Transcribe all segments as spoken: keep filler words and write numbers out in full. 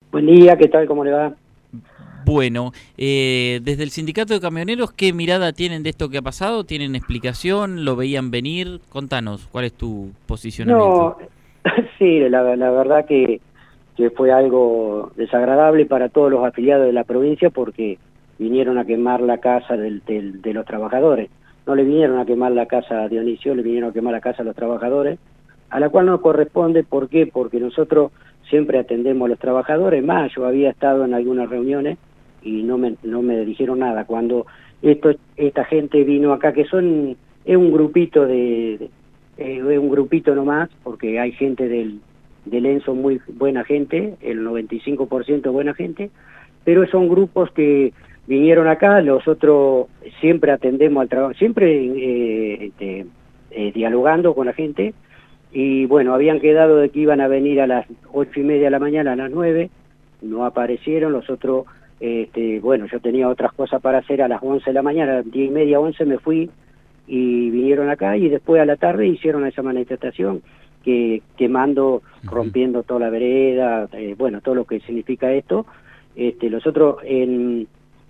Buen día, ¿qué tal? ¿Cómo le va? Bueno, eh, desde el sindicato de camioneros, ¿qué mirada tienen de esto que ha pasado? ¿Tienen explicación? ¿Lo veían venir? Contanos, ¿cuál es tu posicionamiento? No, sí, la, la verdad que, que fue algo desagradable para todos los afiliados de la provincia porque vinieron a quemar la casa del, del, de los trabajadores. No le vinieron a quemar la casa a Dionisio, le vinieron a quemar la casa a los trabajadores, a la cual no corresponde. ¿Por qué? Porque nosotros siempre atendemos a los trabajadores. Más, yo había estado en algunas reuniones y no me, no me dijeron nada. Cuando esto, esta gente vino acá, que son es un grupito de... de Eh, es un grupito nomás, porque hay gente del, del ENSO muy buena gente, el noventa y cinco por ciento buena gente, pero son grupos que vinieron acá, los otros siempre atendemos al trabajo, siempre eh, este, eh, dialogando con la gente, y bueno, habían quedado de que iban a venir a las ocho y media de la mañana, a las nueve, no aparecieron, los otros, este, bueno, yo tenía otras cosas para hacer a las once de la mañana, a las diez y media, once me fui, y vinieron acá y después a la tarde hicieron esa manifestación que quemando, rompiendo toda la vereda, eh, bueno, todo lo que significa esto. Este, nosotros en,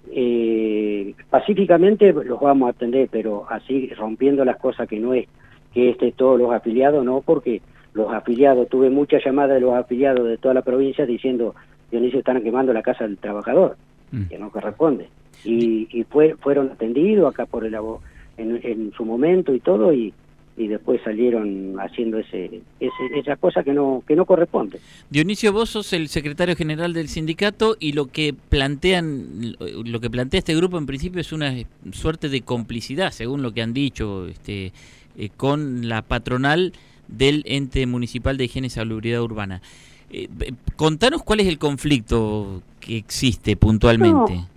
eh, pacíficamente los vamos a atender, pero así rompiendo las cosas que no es que este todos los afiliados, no, porque los afiliados, tuve muchas llamadas de los afiliados de toda la provincia diciendo, Dionisio, están quemando la casa del trabajador, mm. que no corresponde. Y, y fue, fueron atendidos acá por el abogado En, en su momento y todo, y, y después salieron haciendo ese, ese esa cosa que no que no corresponde. Dionisio, vos sos el secretario general del sindicato y lo que plantean, lo que plantea este grupo en principio es una suerte de complicidad, según lo que han dicho, este, eh, con la patronal del ente municipal de higiene y salubridad urbana. Eh, contanos cuál es el conflicto que existe puntualmente. No.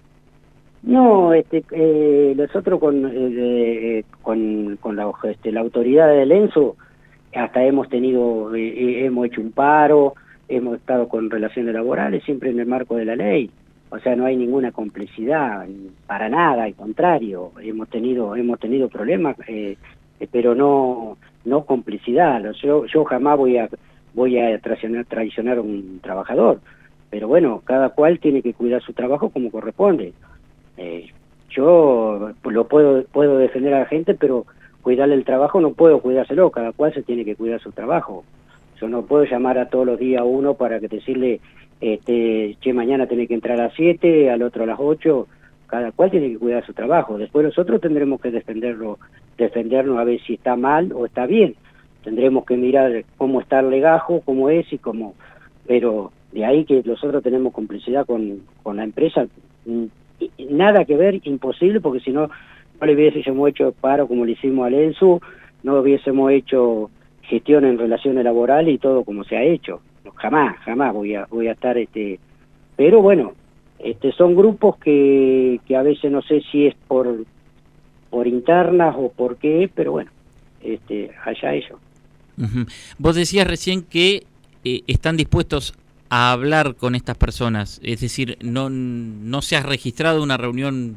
No, este, eh, nosotros con, eh, con, con la, este, la autoridad del ENSO hasta hemos tenido, eh, hemos hecho un paro, hemos estado con relaciones laborales, siempre en el marco de la ley. O sea, no hay ninguna complicidad, para nada, al contrario, hemos tenido, hemos tenido problemas, eh, pero no, no complicidad. Yo, yo jamás voy a, voy a traicionar, traicionar a un trabajador, pero bueno, cada cual tiene que cuidar su trabajo como corresponde. Eh, yo lo puedo puedo defender a la gente, pero cuidarle el trabajo no puedo cuidárselo, cada cual se tiene que cuidar su trabajo. Yo no puedo llamar a todos los días a uno para que decirle, este, che, mañana tiene que entrar a las siete, al otro a las ocho, cada cual tiene que cuidar su trabajo. Después nosotros tendremos que defenderlo, defendernos a ver si está mal o está bien. Tendremos que mirar cómo está el legajo, cómo es y cómo... Pero de ahí que nosotros tenemos complicidad con, con la empresa, nada que ver, imposible, porque si no, no le hubiésemos hecho paro como le hicimos al ENSU, no hubiésemos hecho gestión en relaciones laborales y todo como se ha hecho. No, jamás, jamás voy a voy a estar, este pero bueno, este son grupos que, que a veces no sé si es por por internas o por qué, pero bueno, este allá ellos. Uh-huh. Vos decías recién que eh, están dispuestos a hablar con estas personas, es decir, no no se ha registrado una reunión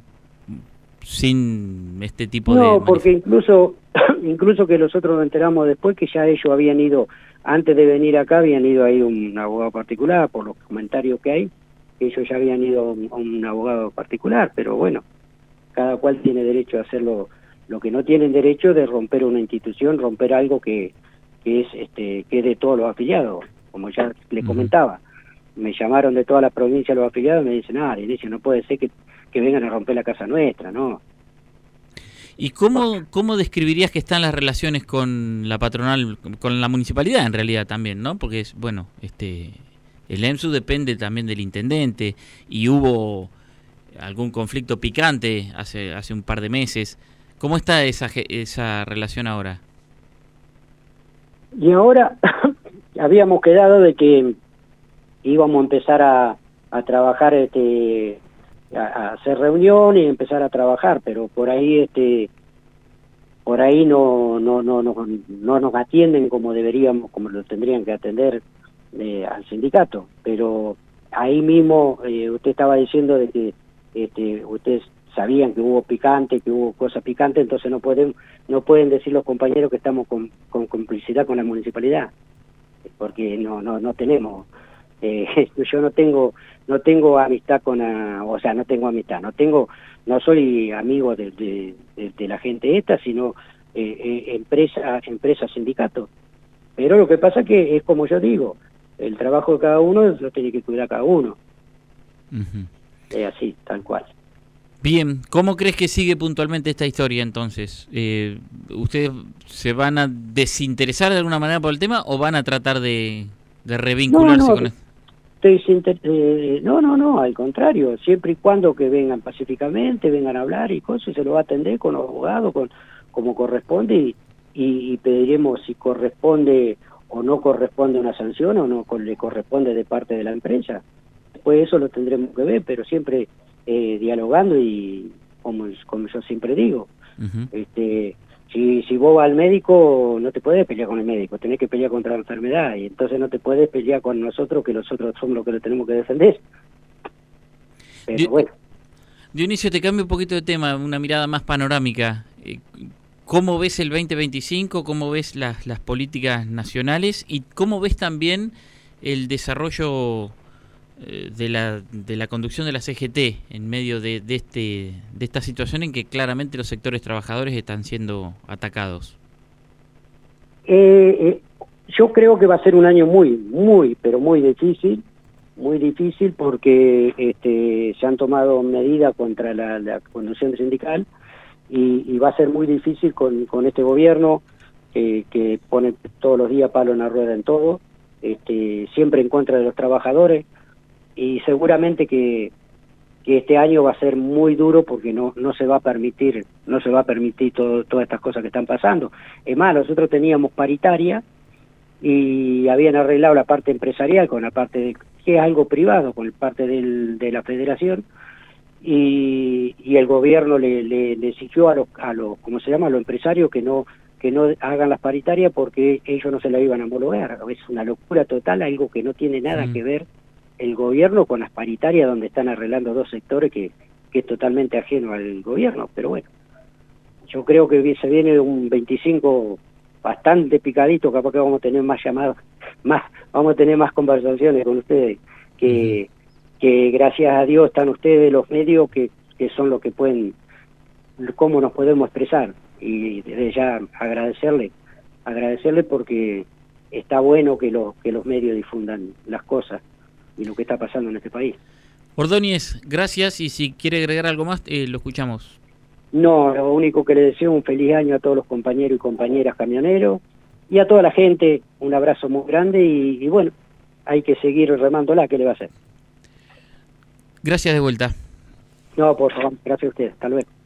sin este tipo no, de... No, porque incluso incluso que nosotros nos enteramos después que ya ellos habían ido, antes de venir acá, habían ido ahí un abogado particular, por los comentarios que hay, ellos ya habían ido a un abogado particular, pero bueno, cada cual tiene derecho a hacerlo. Lo que no tienen derecho de romper una institución, romper algo que, que es este que es de todos los afiliados, como ya le comentaba. Me llamaron de toda la provincia los afiliados y me dicen, ah, Dionisio, no puede ser que, que vengan a romper la casa nuestra, ¿no? ¿Y cómo, cómo describirías que están las relaciones con la patronal, con la municipalidad en realidad también, ¿no? Porque, es bueno, este el ENSU depende también del intendente y hubo algún conflicto picante hace hace un par de meses. ¿Cómo está esa, esa relación ahora? Y ahora habíamos quedado de que íbamos a empezar a, a trabajar, este, a, a hacer reunión y empezar a trabajar, pero por ahí, este, por ahí no, no, no, no, no nos atienden como deberíamos, como lo tendrían que atender eh, al sindicato. Pero ahí mismo eh, usted estaba diciendo de que, este, ustedes sabían que hubo picante, que hubo cosas picantes, entonces no pueden, no pueden decir los compañeros que estamos con, con complicidad con la municipalidad, porque no, no, no tenemos. Eh, yo no tengo no tengo amistad con, a, o sea, no tengo amistad, no tengo, no soy amigo de, de, de, de la gente esta, sino eh, eh, empresa, empresa, sindicato. Pero lo que pasa que es como yo digo, el trabajo de cada uno lo tiene que cuidar cada uno. Uh-huh. Es así, tal cual. Bien, ¿cómo crees que sigue puntualmente esta historia entonces? Eh, ¿Ustedes se van a desinteresar de alguna manera por el tema o van a tratar de, de revincularse no, no, con esto? Eh, no, no, no, al contrario, siempre y cuando que vengan pacíficamente, vengan a hablar y cosas, se lo va a atender con los abogados, con, como corresponde, y, y, y pediremos si corresponde o no corresponde una sanción o no le corresponde de parte de la empresa. Después eso lo tendremos que ver, pero siempre eh, dialogando y como, como yo siempre digo, uh-huh. este Si, si vos vas al médico, no te puedes pelear con el médico, tenés que pelear contra la enfermedad, y entonces no te puedes pelear con nosotros, que nosotros somos los que lo tenemos que defender. Pero Di- bueno. Dionisio, te cambio un poquito de tema, una mirada más panorámica. ¿Cómo ves el veinte veinticinco? ¿Cómo ves las, las políticas nacionales? ¿Y cómo ves también el desarrollo de la de la conducción de la C G T en medio de, de este de esta situación en que claramente los sectores trabajadores están siendo atacados? Eh, eh, yo creo que va a ser un año muy, muy, pero muy difícil, muy difícil porque este, se han tomado medidas contra la, la conducción sindical y, y va a ser muy difícil con, con este gobierno eh, que pone todos los días palo en la rueda en todo, este, siempre en contra de los trabajadores. Y seguramente que, que este año va a ser muy duro porque no no se va a permitir no se va a permitir todo, todas estas cosas que están pasando. Es más, nosotros teníamos paritaria y habían arreglado la parte empresarial con la parte de, que es algo privado, con la parte del, de la federación, y, y el gobierno le, le, le exigió a los a los ¿cómo se llama? A los empresarios que no que no hagan las paritarias porque ellos no se la iban a homologar. Es una locura total, algo que no tiene nada mm. que ver el gobierno con las paritarias, donde están arreglando dos sectores que, que es totalmente ajeno al gobierno. Pero bueno, yo creo que se viene un veinticinco bastante picadito, capaz que vamos a tener más llamadas, más vamos a tener más conversaciones con ustedes, que, uh-huh. que gracias a Dios están ustedes, los medios, que, que son los que pueden, cómo nos podemos expresar, y desde ya agradecerle, agradecerle porque está bueno que, lo, que los medios difundan las cosas y lo que está pasando en este país. Ordóñez, gracias, y si quiere agregar algo más, eh, lo escuchamos. No, lo único que le deseo un feliz año a todos los compañeros y compañeras camioneros, y a toda la gente, un abrazo muy grande, y, y bueno, hay que seguir remándola, ¿qué le va a hacer? Gracias de vuelta. No, por favor, gracias a ustedes, hasta luego.